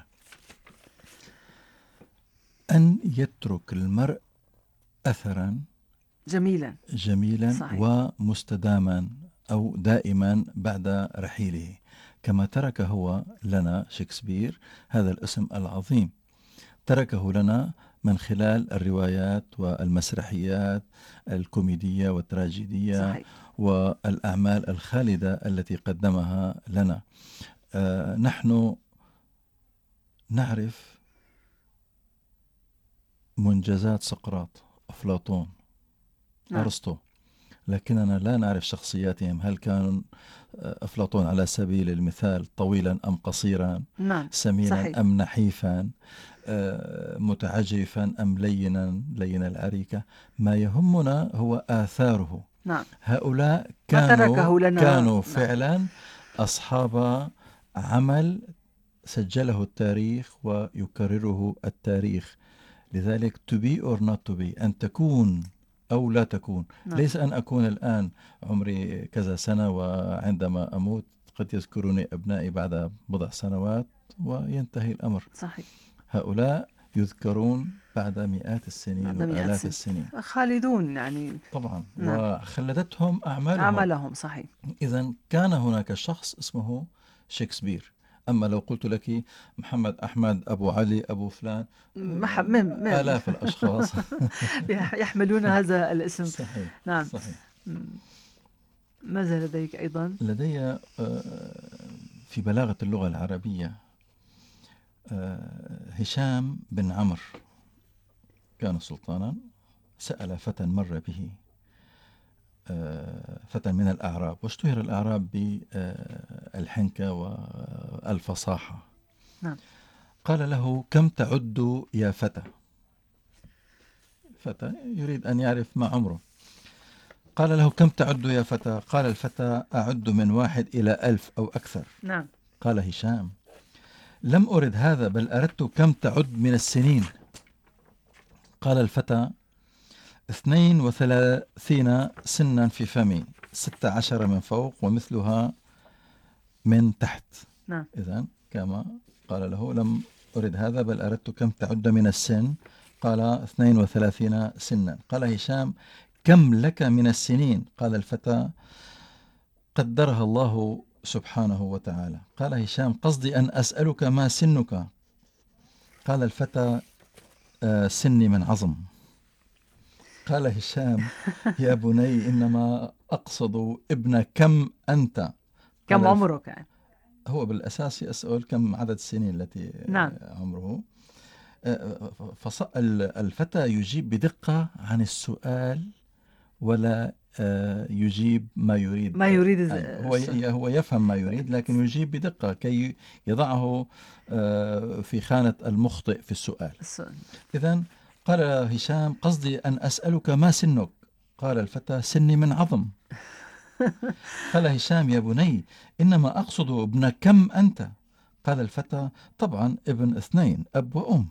أن يترك المرء أثرا جميلا جميلا صحيح. ومستداما أو دائما بعد رحيله، كما ترك هو لنا شكسبير هذا الاسم العظيم. تركه لنا من خلال الروايات والمسرحيات الكوميدية والتراجيدية صحيح. والأعمال الخالدة التي قدمها لنا. آه نحن نعرف منجزات سقراط، أفلاطون، نعم. أرسطو، لكننا لا نعرف شخصياتهم. هل كان أفلاطون على سبيل المثال طويلا أم قصيرا، نعم سمينا صحيح. أم نحيفا، آه، متعجرفا أم لينا لين العريكة؟ ما يهمنا هو آثاره. نعم هؤلاء ما كانوا تركه لنا. كانوا نعم. فعلا أصحاب عمل سجله التاريخ ويكرره التاريخ. لذلك to be or not to be، أن تكون أو لا تكون. نعم. ليس أن أكون الآن عمري كذا سنة وعندما أموت قد يذكرني أبنائي بعد بضع سنوات وينتهي الأمر. صحيح. هؤلاء يذكرون بعد مئات السنين بعد مئات وآلاف سنة. السنين خالدون يعني. طبعا. نعم. وخلدتهم أعمالهم. عملهم صحيح. إذن كان هناك شخص اسمه شكسبير. أما لو قلت لك محمد أحمد أبو علي أبو فلان، مح... من... من... آلاف الأشخاص يحملون هذا الاسم. صحيح. نعم. صحيح. ماذا لديك أيضا؟ لدي في بلاغة اللغة العربية هشام بن عمرو كان سلطانا، سأل فتى مر به، فتى من الأعراب، واشتهر الأعراب بالحنكة والفصاحة. نعم. قال له: كم تعد يا فتى؟ فتى يريد أن يعرف ما عمره. قال له: كم تعد يا فتى؟ قال الفتى: أعد من واحد إلى ألف أو أكثر. نعم. قال هشام: لم أرد هذا، بل أردت كم تعد من السنين. قال الفتى: اثنين وثلاثين سنا في فمي، ستة عشر من فوق ومثلها من تحت. نعم. إذن كما قال له: لم أرد هذا، بل أردت كم تعد من السن. قال: اثنين وثلاثين سنا. قال هشام: كم لك من السنين؟ قال الفتى: قدرها الله سبحانه وتعالى. قال هشام: قصدي أن أسألك ما سنك؟ قال الفتى: آه سني من عظم. قال هشام: يا بني، إنما أقصد ابن كم أنت؟ كم عمرك يعني؟ هو بالأساس يسأل كم عدد السنين التي نعم. عمره. فالفتى يجيب بدقة عن السؤال ولا يجيب ما يريد. ما يريد هو هو يفهم ما يريد، لكن يجيب بدقة كي يضعه في خانة المخطئ في السؤال. إذن قال هشام: قصدي أن أسألك ما سنك؟ قال الفتى: سني من عظم. قال هشام: يا بني، إنما أقصد ابن كم أنت؟ قال الفتى: طبعا ابن اثنين، أب وأم.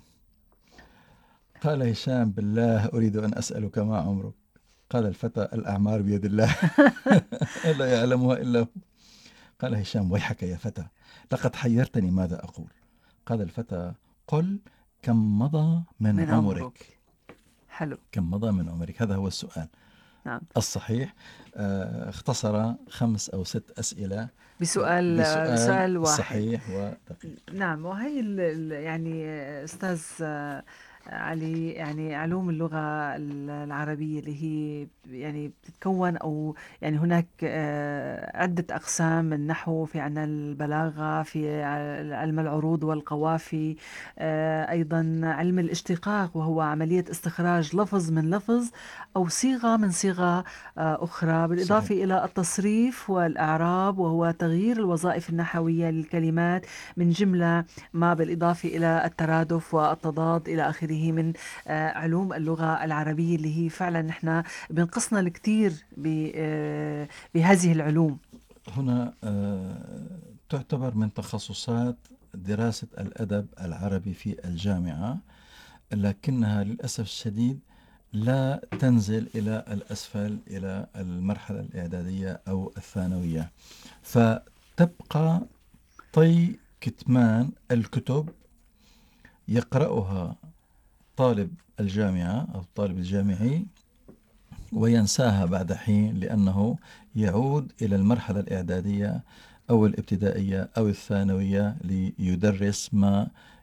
قال هشام: بالله أريد أن أسألك ما عمرك؟ قال الفتى: الأعمار بيد الله لا يعلمها إلا هو. قال هشام: ويحك يا فتى، لقد حيرتني ماذا أقول. قال الفتى: قل كم مضى من, من عمرك. عمرك. حلو. كم مضى من عمرك، هذا هو السؤال. نعم. الصحيح. آه اختصر خمس أو ست أسئلة بسؤال, بسؤال سؤال واحد صحيح ودقيق. نعم. وهي يعني أستاذ علي، يعني علوم اللغة العربية اللي هي يعني بتتكون أو يعني هناك عدة أقسام من النحو، في عنا البلاغة، في علم العروض والقوافي، أيضا علم الاشتقاق وهو عملية استخراج لفظ من لفظ أو صيغة من صيغة أخرى، بالإضافة صحيح. إلى التصريف والأعراب وهو تغيير الوظائف النحوية للكلمات من جملة ما، بالإضافة إلى الترادف والتضاد إلى آخره من علوم اللغة العربية اللي هي فعلا نحن بنقصنا الكثير بهذه العلوم. هنا تعتبر من تخصصات دراسة الأدب العربي في الجامعة، لكنها للأسف الشديد لا تنزل إلى الأسفل إلى المرحلة الإعدادية أو الثانوية، فتبقى طي كتمان الكتب يقرأها طالب الجامعة أو الطالب الجامعي وينساها بعد حين، لأنه يعود إلى المرحلة الإعدادية أو الابتدائية أو الثانوية ليدرس ما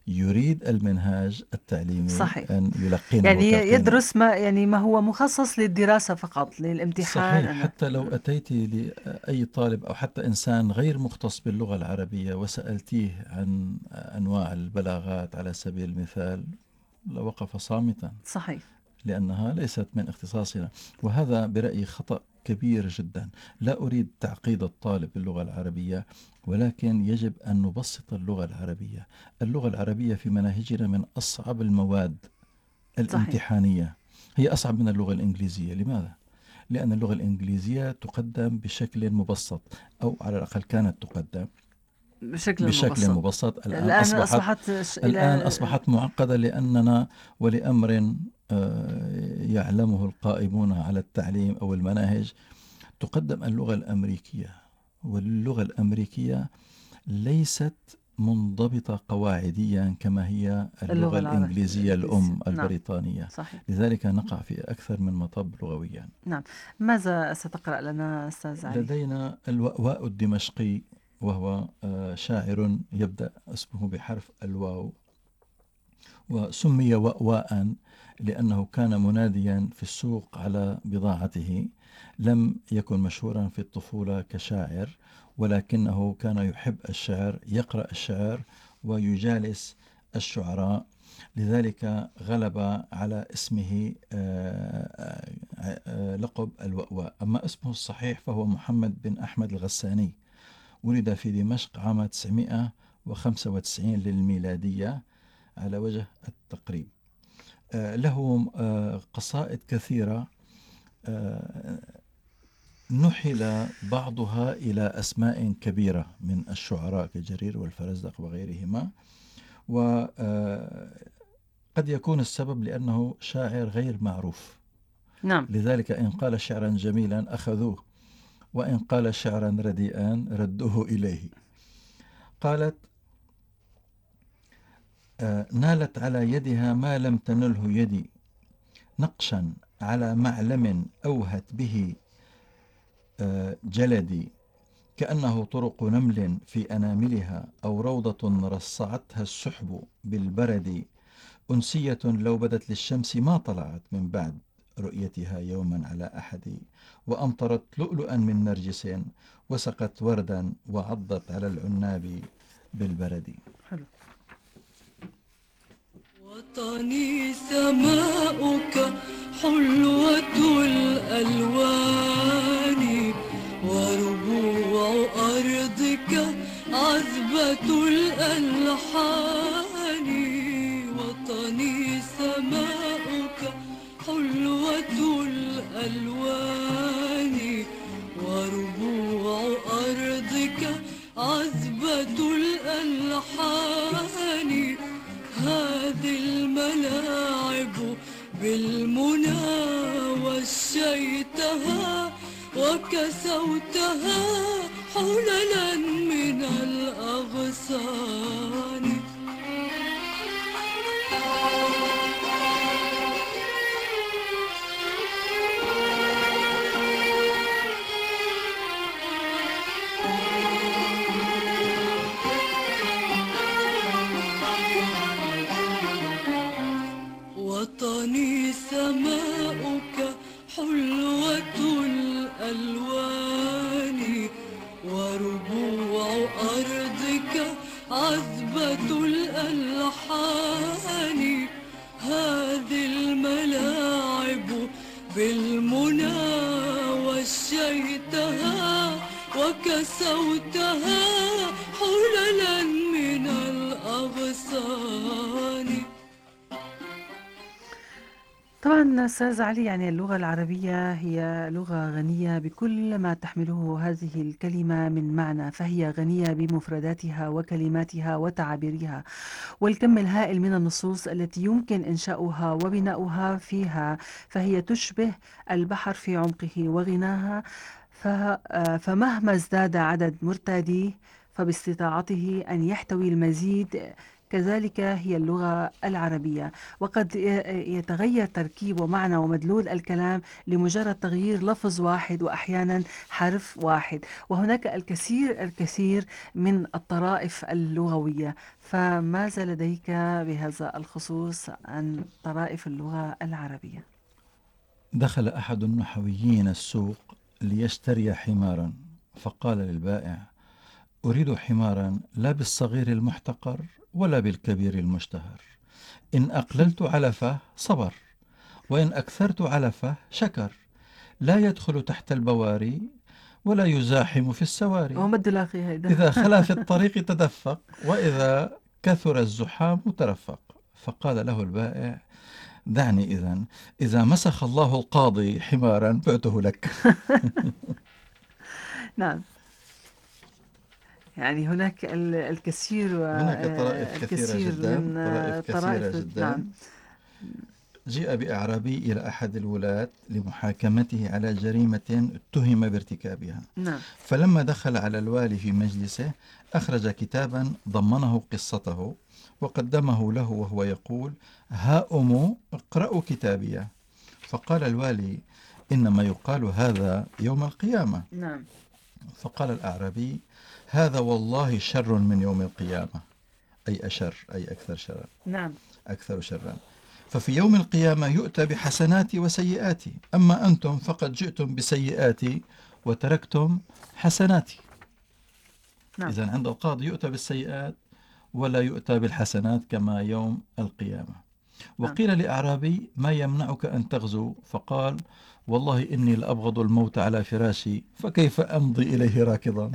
يريد المنهاج التعليمي صحيح. أن يلقنه يعني تلقينا. يدرس ما يعني ما هو مخصص للدراسة فقط، للامتحان. صحيح. أنا حتى لو أتيت لأي طالب أو حتى إنسان غير مختص باللغة العربية وسألتيه عن أنواع البلاغات على سبيل المثال لوقف صامتا، صحيح. لأنها ليست من اختصاصنا. وهذا برأيي خطأ كبير جدا. لا أريد تعقيد الطالب باللغة العربية، ولكن يجب أن نبسط اللغة العربية. اللغة العربية في مناهجنا من أصعب المواد الامتحانية. هي أصعب من اللغة الإنجليزية. لماذا؟ لأن اللغة الإنجليزية تقدم بشكل مبسط، أو على الأقل كانت تقدم بشكل, بشكل مبسط. مبسط. الآن, الآن أصبحت, أصبحت ش... الآن إلى أصبحت معقدة، لأننا ولأمر آه، يعلمه القائمون على التعليم أو المناهج تقدم اللغة الأمريكية، واللغة الأمريكية ليست منضبطة قواعديا كما هي اللغة, اللغة الإنجليزية العربية. الأم نعم. البريطانية. صحيح. لذلك نقع في أكثر من مطب لغويا. نعم. ماذا ستقرأ لنا أستاذ علي؟ لدينا الوأواء الدمشقي، وهو آه، شاعر يبدأ اسمه بحرف الواو، وسمي وأواء لأنه كان مناديا في السوق على بضاعته. لم يكن مشهورا في الطفولة كشاعر، ولكنه كان يحب الشعر، يقرأ الشعر ويجالس الشعراء، لذلك غلب على اسمه آه، آه، لقب الوأواء. أما اسمه الصحيح فهو محمد بن أحمد الغساني. ولد في دمشق عام تسعمائة وخمسة وتسعين للميلادية على وجه التقريب. آه، له آه، قصائد كثيرة، آه، نحل بعضها إلى أسماء كبيرة من الشعراء كجرير والفرزدق وغيرهما، وقد يكون السبب لأنه شاعر غير معروف. نعم. لذلك إن قال شعرا جميلا أخذوه، وإن قال شعرا رديئا ردوه إليه. قالت: آه، نالت على يدها ما لم تنله يدي، نقشا على معلم أوهت به آه، جلدي، كأنه طرق نمل في أناملها، أو روضة رصعتها السحب بالبرد، أنسية لو بدت للشمس ما طلعت من بعد رؤيتها يوما على أحد، وأمطرت لؤلؤا من نرجس، وسقت وردا، وعضت على العناب بالبرد. حلو. وطني سماؤك حلوة الألوان، وربوع أرضك عذبة الألحان. وطني سماؤك حلوة الألوان، وربوع أرضك عذبة الألحان. هذه الملاعب بالمنى وشيتها، وكسوتها حللا من الأغصان. وطني سماؤك حلوة الألوان، وربوع أرضك عذبة الألحان. هذه الملاعب بالمنى وشيتها، وكسوتها حللا من الأغصان. طبعا أستاذ علي، يعني اللغة العربية هي لغة غنية بكل ما تحمله هذه الكلمة من معنى، فهي غنية بمفرداتها وكلماتها وتعابيرها، والكم الهائل من النصوص التي يمكن إنشاؤها وبناؤها فيها، فهي تشبه البحر في عمقه وغناها. فمهما ازداد عدد مرتاديه فباستطاعته أن يحتوي المزيد كذلك هي اللغة العربية، وقد ي- يتغير تركيب ومعنى ومدلول الكلام لمجرد تغيير لفظ واحد وأحيانا حرف واحد. وهناك الكثير الكثير من الطرائف اللغوية. فماذا لديك بهذا الخصوص عن طرائف اللغة العربية؟ دخل أحد النحويين السوق ليشتري حمارا، فقال للبائع: أريد حمارا لا بالصغير المحتقر ولا بالكبير المشتهر، إن أقللت علفه صبر، وإن أكثرت علفه شكر، لا يدخل تحت البواري ولا يزاحم في السواري، ومد الأخي هيدا. إذا خلا في الطريق تدفق، وإذا كثر الزحام ترفق. فقال له البائع: دعني إذن، إذا مسخ الله القاضي حمارا بعته لك. نعم، يعني هناك ال- الكثير هناك طرائف كثيرة الكثير جدا، من طرائف كثيرة طرائف. جدا. نعم. جيء بأعرابي إلى أحد الولاة لمحاكمته على جريمة اتهم بارتكابها، نعم. فلما دخل على الوالي في مجلسه أخرج كتابا ضمنه قصته وقدمه له وهو يقول: ها أم اقرأوا كتابي. فقال الوالي: إنما يقال هذا يوم القيامة. نعم. فقال الأعرابي: هذا والله شر من يوم القيامة، أي أشر، أي أكثر شرا، نعم. أكثر شرا. ففي يوم القيامة يؤتى بحسناتي وسيئاتي، أما أنتم فقد جئتم بسيئاتي وتركتم حسناتي. نعم. إذن عند القاضي يؤتى بالسيئات ولا يؤتى بالحسنات كما يوم القيامة. وقيل لأعرابي: ما يمنعك أن تغزو؟ فقال: والله إني لأبغض الموت على فراشي، فكيف أمضي إليه راكضا؟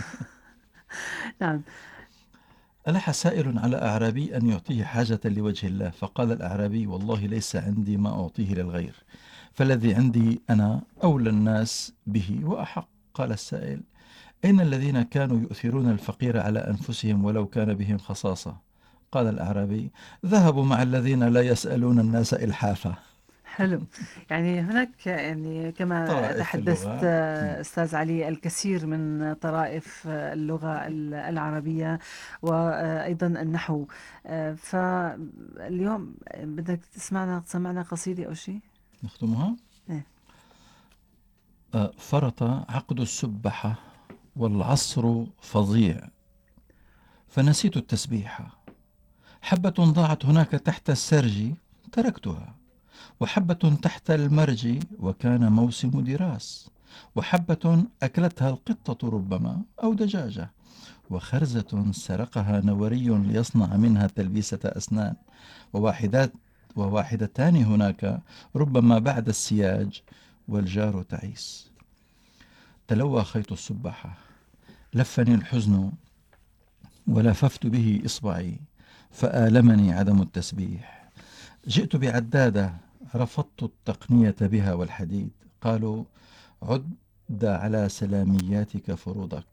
نعم. ألح سائل على أعرابي أن يعطيه حاجة لوجه الله، فقال الأعرابي: والله ليس عندي ما أعطيه للغير، فالذي عندي أنا أولى الناس به وأحق. قال السائل: أين الذين كانوا يؤثرون الفقير على أنفسهم ولو كان بهم خصاصة؟ قال الأعرابي: ذهبوا مع الذين لا يسألون الناس إلحافا. حلو. يعني هناك يعني كما طرائف تحدثت اللغة. آه، أستاذ علي الكثير من طرائف آه، اللغة ال- العربية وأيضا النحو. آه، فاليوم بدك تسمعنا تسمعنا قصيدة أو شيء؟ نختمها. إيه. آه، فرط عقد السبحة والعصر فظيع، فنسيت التسبيح. حبة ضاعت هناك تحت السرج تركتها، وحبة تحت المرج وكان موسم دراس، وحبة أكلتها القطة ربما أو دجاجة، وخرزة سرقها نوري ليصنع منها تلبيسة أسنان، وواحدات وواحدتان هناك ربما بعد السياج، والجار تعيس. تلوى خيط السبحة، لفني الحزن ولففت به إصبعي، فآلمني عدم التسبيح. جئت بعدادة رفضت التقنية بها والحديد، قالوا: عد على سلامياتك فروضك.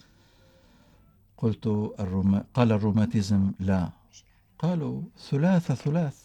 قلت الروما... قال الروماتيزم لا، قالوا ثلاث ثلاث.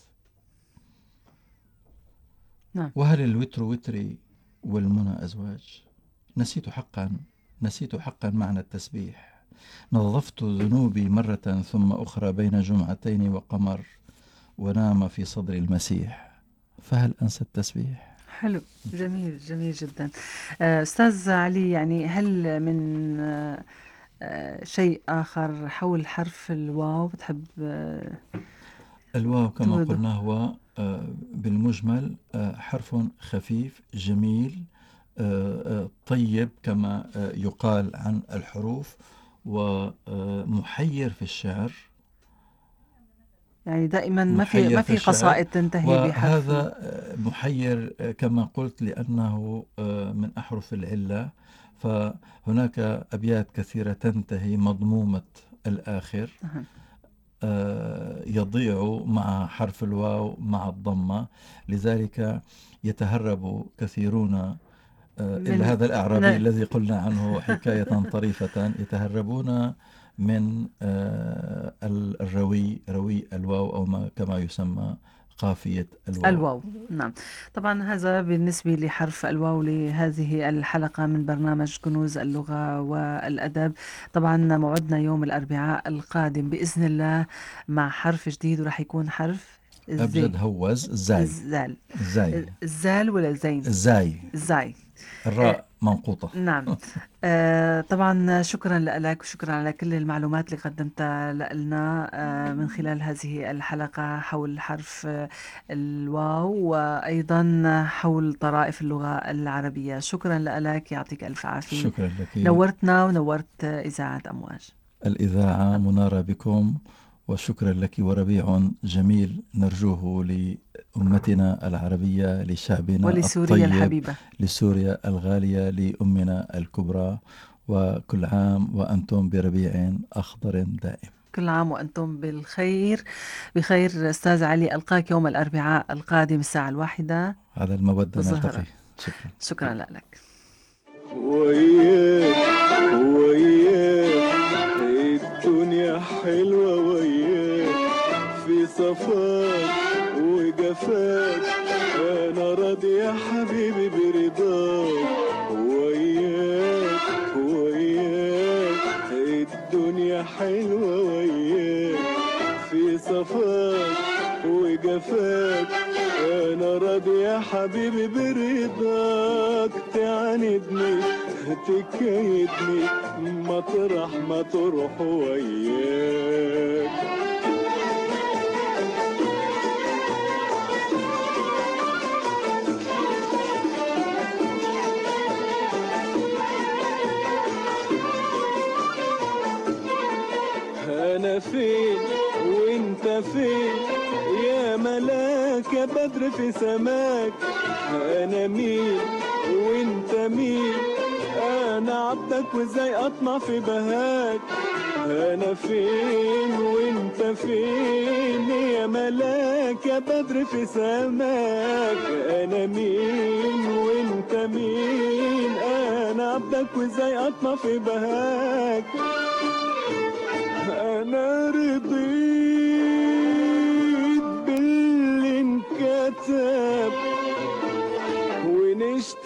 نعم. وهل الوتر وتري والمنى أزواج؟ نسيت حقا نسيت حقا معنى التسبيح. نظفت ذنوبي مرة ثم أخرى بين جمعتين وقمر، ونام في صدر المسيح، فهل أنسى التسبيح؟ حلو. جميل جميل جدا. آه، أستاذ علي، يعني هل من آه، آه، شيء آخر حول حرف الواو بتحب آه، الواو كما توضح؟ قلنا هو آه، بالمجمل آه، حرف خفيف جميل آه، آه، طيب كما آه، يقال عن الحروف، ومحير في الشعر. يعني دائما ما في محير ما في في الشعر، قصائد تنتهي بحرف. وهذا آه، محير آه، كما قلت لأنه آه، من أحرف العلة، فهناك أبيات كثيرة تنتهي مضمومة الآخر أها. آه، يضيع مع حرف الواو مع الضمة، لذلك يتهرب كثيرون آه، إلى من هذا الأعرابي نعم. الذي قلنا عنه حكاية طريفة، يتهربون من آه، الروي، روي الواو، أو ما كما يسمى قافية الواو. الواو. نعم، طبعا هذا بالنسبة لحرف الواو لهذه الحلقة من برنامج كنوز اللغة والأدب. طبعا موعدنا يوم الأربعاء القادم بإذن الله مع حرف جديد، ورح يكون حرف الزي. أبجد هوز الزاي. الزال. الزاي. الزال ولا الزين؟ الزاي. الزاي. الراء منقوطة. نعم. آه طبعا شكرا لك وشكرا على كل المعلومات اللي قدمتها لنا آه من خلال هذه الحلقة حول حرف آه الواو، وأيضا حول طرائف اللغة العربية. شكرا لك، يعطيك ألف عافية. شكرا لك. نورتنا ونورت إذاعة أمواج. الإذاعة منارة بكم، وشكرا لك، وربيع جميل نرجوه لأمتنا العربية، لشعبنا ولسوريا الطيب، الحبيبة، لسوريا الغالية، لأمنا الكبرى. وكل عام وأنتم بربيع أخضر دائم. كل عام وأنتم بالخير. بخير أستاذ علي، ألقاك يوم الأربعاء القادم الساعة الواحدة على المودة بالظهر. نلتقي. شكرا. شكرا لك. وياك وياك الدنيا حلوة، وياك في صفاك وجفاك أنا راضي يا حبيبي برضاك. وياك وياك الدنيا حلوة، وياك في صفاك وجفاك أنا راضي يا حبيبي برضاك. تعاندني تكيدني مطرح ما تروح وياك. أنا فين وإنت فين يا ملاك يا بدر في سماك. أنا مين وإنت مين، أنا عبدك وإزاي أطمع في بهاك. أنا فين وإنت فين يا ملاك يا بدر في سماك. أنا مين وإنت مين، أنا عبدك وإزاي أطمع في بهاك. أنا رضيت باللي انكتب وإن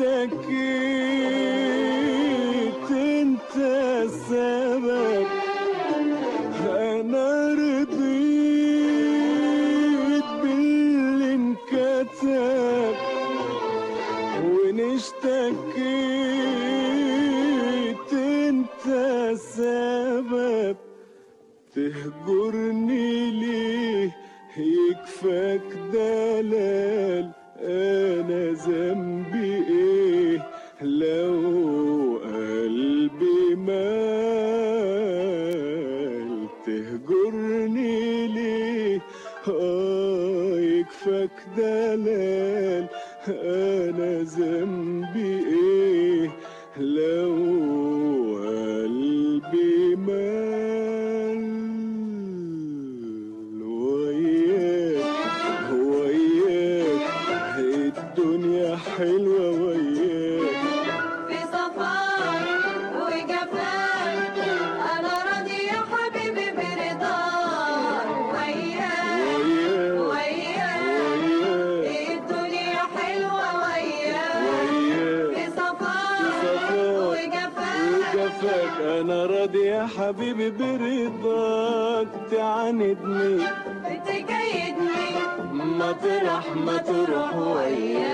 اشتكيت انت السبب. أنا رضيت باللي انكتب وإن اشتكيت انت السبب. تهجرني ليه يكفاك دلال، أنا ذنبي إيه لو قلبي مال. تهجرني ليه آه يكفاك دلال، أنا ذنبي إيه لو قلبي مال. الدنيا حلوة وياك في صفاك وجفاك أنا راضي يا حبيبي برضاك. وياك وياك الدنيا حلوة وياك في صفاك وجفاك أنا راضي يا حبيبي برضاك. تعاندني تكيدني مطرح ما تروح وياك.